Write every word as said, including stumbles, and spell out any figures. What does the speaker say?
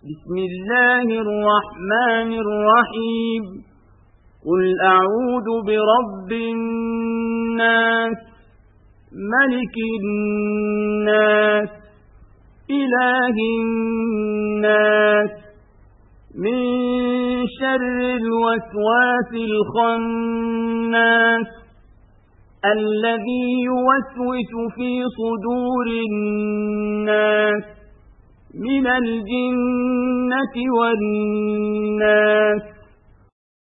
بسم الله الرحمن الرحيم قل أعوذ برب الناس ملك الناس إله الناس من شر الوسواس الخناس الذي يوسوس في صدور الناس من الجنة والناس